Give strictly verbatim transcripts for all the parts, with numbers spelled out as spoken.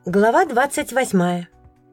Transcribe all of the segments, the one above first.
Глава двадцать восьмая.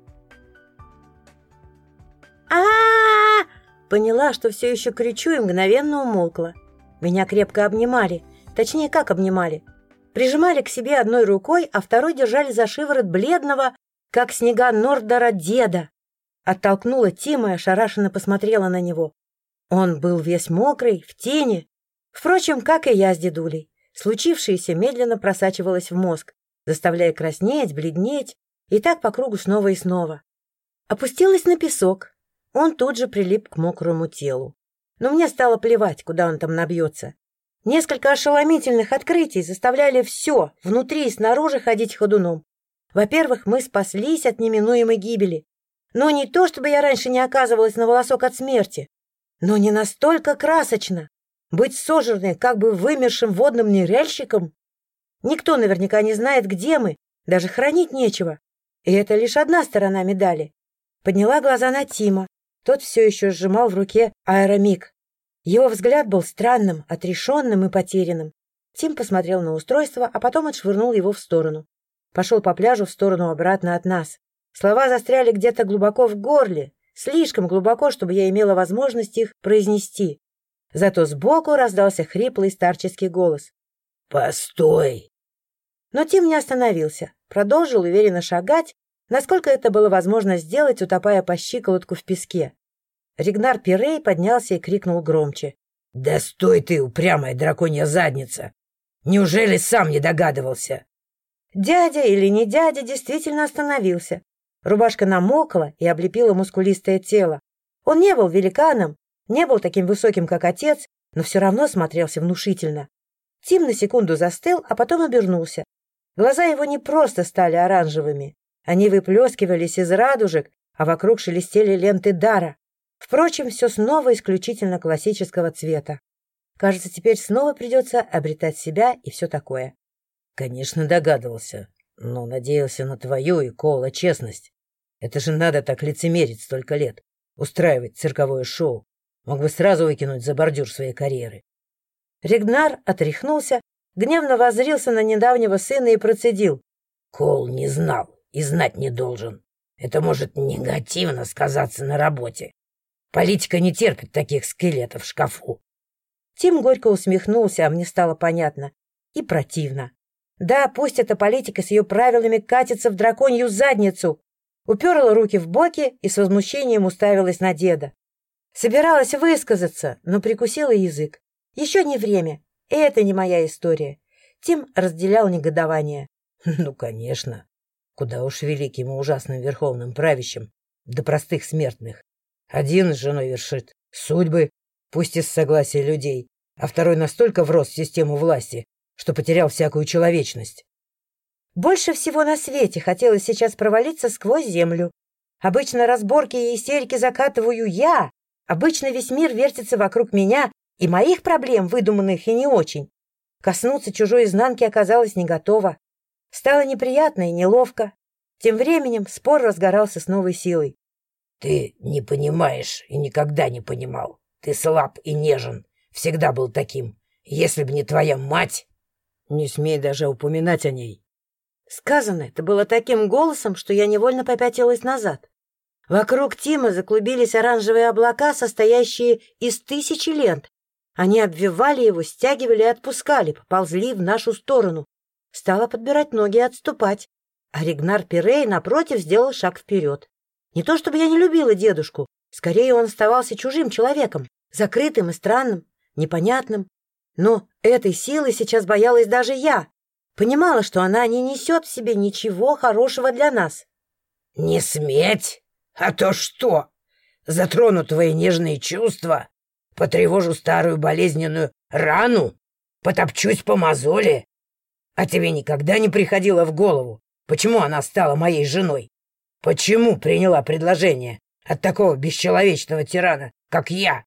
а Поняла, что все еще кричу, и мгновенно умолкла. Меня крепко обнимали. Точнее, как обнимали? Прижимали к себе одной рукой, а второй держали за шиворот бледного, как снега Нордора, деда. Оттолкнула Тима и ошарашенно посмотрела на него. Он был весь мокрый, в тени. Впрочем, как и я с дедулей. Случившееся медленно просачивалось в мозг, заставляя краснеть, бледнеть, и так по кругу снова и снова. Опустилась на песок. Он тут же прилип к мокрому телу. Но мне стало плевать, куда он там набьется. Несколько ошеломительных открытий заставляли все, внутри и снаружи, ходить ходуном. Во-первых, мы спаслись от неминуемой гибели. Но не то, чтобы я раньше не оказывалась на волосок от смерти, но не настолько красочно. Быть сожранной, как бы вымершим водным ныряльщиком? Никто наверняка не знает, где мы, даже хранить нечего. И это лишь одна сторона медали. Подняла глаза на Тима. Тот все еще сжимал в руке аэромиг. Его взгляд был странным, отрешенным и потерянным. Тим посмотрел на устройство, а потом отшвырнул его в сторону. Пошел по пляжу в сторону обратно от нас. Слова застряли где-то глубоко в горле, слишком глубоко, чтобы я имела возможность их произнести. Зато сбоку раздался хриплый старческий голос. «Постой!» Но Тим не остановился, продолжил уверенно шагать, насколько это было возможно сделать, утопая по щиколотку в песке. Ригнар Пирей поднялся и крикнул громче. «Да стой ты, упрямая драконья задница! Неужели сам не догадывался?» Дядя или не дядя действительно остановился. Рубашка намокла и облепила мускулистое тело. Он не был великаном, не был таким высоким, как отец, но все равно смотрелся внушительно. Тим на секунду застыл, а потом обернулся. Глаза его не просто стали оранжевыми. Они выплескивались из радужек, а вокруг шелестели ленты дара. Впрочем, все снова исключительно классического цвета. Кажется, теперь снова придется обретать себя и все такое. Конечно, догадывался, но надеялся на твою и Коула честность. Это же надо так лицемерить столько лет, устраивать цирковое шоу. Мог бы сразу выкинуть за бордюр своей карьеры. Ригнар отряхнулся, гневно воззрился на недавнего сына и процедил. Коул не знал и знать не должен. Это может негативно сказаться на работе. Политика не терпит таких скелетов в шкафу. Тим горько усмехнулся, а мне стало понятно. И противно. Да, пусть эта политика с ее правилами катится в драконью задницу. Уперла руки в боки и с возмущением уставилась на деда. Собиралась высказаться, но прикусила язык. Еще не время. Это не моя история. Тим разделял негодование. Ну, конечно. Куда уж великим и ужасным верховным правящим до простых смертных. Один с женой вершит судьбы, пусть из согласия людей, а второй настолько врос в систему власти, что потерял всякую человечность. Больше всего на свете хотелось сейчас провалиться сквозь землю. Обычно разборки и истерики закатываю я. Обычно весь мир вертится вокруг меня и моих проблем, выдуманных и не очень. Коснуться чужой изнанки оказалось не готово. Стало неприятно и неловко. Тем временем спор разгорался с новой силой. Ты не понимаешь и никогда не понимал. Ты слаб и нежен. Всегда был таким. Если б не твоя мать... Не смей даже упоминать о ней. Сказано это было таким голосом, что я невольно попятилась назад. Вокруг Тима заклубились оранжевые облака, состоящие из тысячи лент. Они обвивали его, стягивали и отпускали, поползли в нашу сторону. Стала подбирать ноги и отступать. А Ригнар Пирей, напротив, сделал шаг вперед. Не то чтобы я не любила дедушку, скорее он оставался чужим человеком, закрытым и странным, непонятным. Но этой силы сейчас боялась даже я. Понимала, что она не несет в себе ничего хорошего для нас. — Не сметь! А то что? Затрону твои нежные чувства, потревожу старую болезненную рану, потопчусь по мозоли. А тебе никогда не приходило в голову, почему она стала моей женой? Почему приняла предложение от такого бесчеловечного тирана, как я?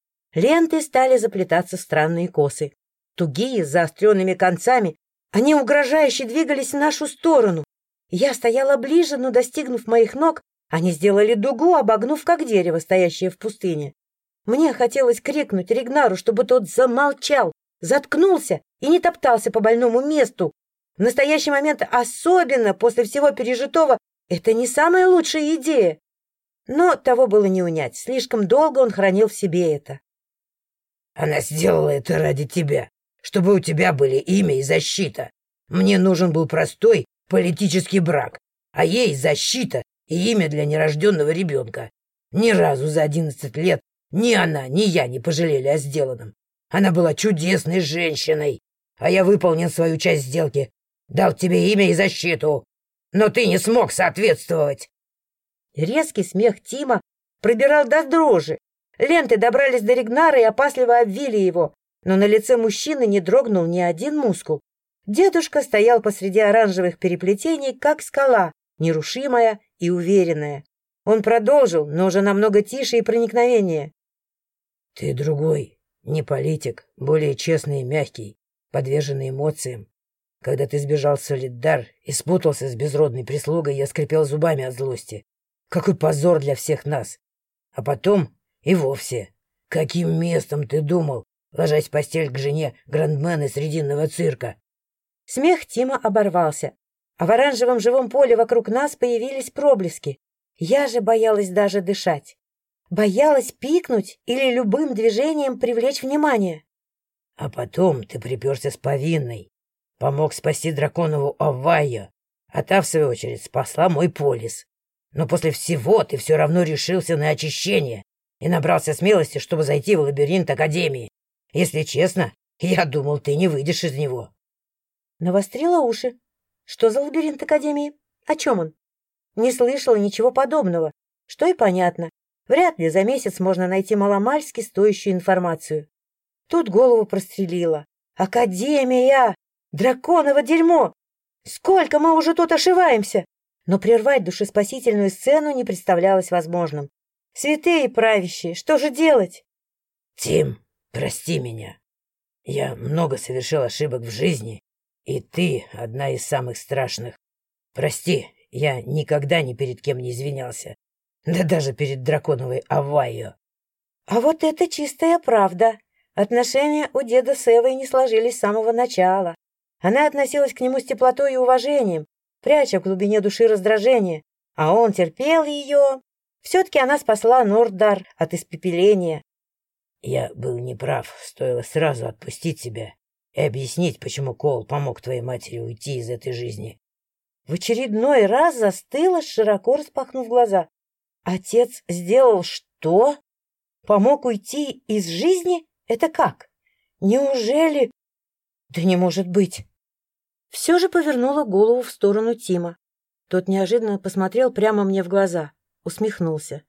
Ленты стали заплетаться в странные косы. Тугие, с заостренными концами, они угрожающе двигались в нашу сторону. Я стояла ближе, но, достигнув моих ног, они сделали дугу, обогнув, как дерево, стоящее в пустыне. Мне хотелось крикнуть Ригнару, чтобы тот замолчал, заткнулся и не топтался по больному месту. В настоящий момент, особенно после всего пережитого, это не самая лучшая идея. Но того было не унять. Слишком долго он хранил в себе это. Она сделала это ради тебя, чтобы у тебя были имя и защита. Мне нужен был простой политический брак, а ей защита и имя для нерожденного ребенка. Ни разу за одиннадцать лет ни она, ни я не пожалели о сделанном. Она была чудесной женщиной, а я выполнил свою часть сделки, дал тебе имя и защиту, но ты не смог соответствовать. Резкий смех Тима пробирал до дрожи. Ленты добрались до Ригнара и опасливо обвили его, но на лице мужчины не дрогнул ни один мускул. Дедушка стоял посреди оранжевых переплетений, как скала, нерушимая и уверенная. Он продолжил, но уже намного тише и проникновеннее. Ты другой, не политик, более честный и мягкий, подверженный эмоциям. Когда ты сбежал в Солидар и спутался с безродной прислугой, я скрипел зубами от злости. Какой позор для всех нас! А потом и вовсе. Каким местом ты думал, ложась в постель к жене грандмена Срединного цирка? Смех Тима оборвался, а в оранжевом живом поле вокруг нас появились проблески. Я же боялась даже дышать. Боялась пикнуть или любым движением привлечь внимание. А потом ты приперся с повинной, помог спасти драконову Авайю, а та, в свою очередь, спасла мой полис. Но после всего ты все равно решился на очищение и набрался смелости, чтобы зайти в лабиринт Академии. Если честно, я думал, ты не выйдешь из него. Навострила уши. Что за лабиринт Академии? О чем он? Не слышала ничего подобного, что и понятно. Вряд ли за месяц можно найти маломальски стоящую информацию. Тут голову прострелила. Академия! Драконово дерьмо! Сколько мы уже тут ошиваемся! Но прервать душеспасительную сцену не представлялось возможным. Святые правящие, что же делать? Тим, прости меня. Я много совершил ошибок в жизни, и ты одна из самых страшных. Прости, я никогда ни перед кем не извинялся. Да даже перед драконовой Авайю. А вот это чистая правда. Отношения у деда с Эвой не сложились с самого начала. Она относилась к нему с теплотой и уважением, пряча в глубине души раздражение, а он терпел ее. Все-таки она спасла Норддар от испепеления. Я был неправ, стоило сразу отпустить тебя и объяснить, почему Коул помог твоей матери уйти из этой жизни. В очередной раз застыла, широко распахнув глаза. Отец сделал что? Помог уйти из жизни? Это как? Неужели? Да не может быть. Все же повернула голову в сторону Тима. Тот неожиданно посмотрел прямо мне в глаза, усмехнулся.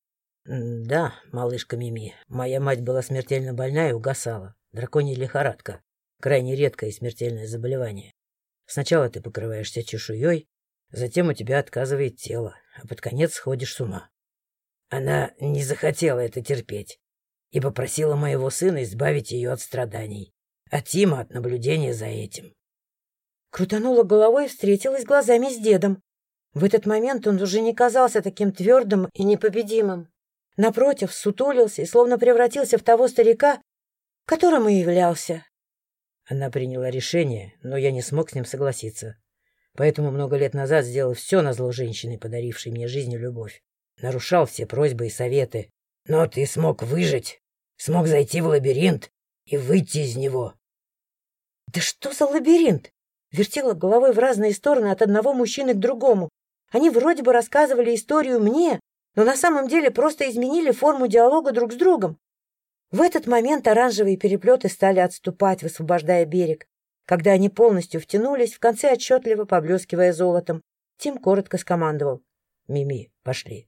Да, малышка Мими, моя мать была смертельно больна и угасала. Драконья лихорадка. Крайне редкое и смертельное заболевание. Сначала ты покрываешься чешуей, затем у тебя отказывает тело, а под конец сходишь с ума. Она не захотела это терпеть и попросила моего сына избавить ее от страданий, а Тима от наблюдения за этим. Крутанула головой и встретилась глазами с дедом. В этот момент он уже не казался таким твердым и непобедимым. Напротив, сутулился и словно превратился в того старика, которым и являлся. Она приняла решение, но я не смог с ним согласиться. Поэтому много лет назад сделал все назло женщине, подарившей мне жизнь и любовь. Нарушал все просьбы и советы. Но ты смог выжить, смог зайти в лабиринт и выйти из него. Да что за лабиринт? Вертела головой в разные стороны от одного мужчины к другому. Они вроде бы рассказывали историю мне, но на самом деле просто изменили форму диалога друг с другом. В этот момент оранжевые переплеты стали отступать, высвобождая берег. Когда они полностью втянулись, в конце отчетливо поблескивая золотом, Тим коротко скомандовал: «Мими, пошли».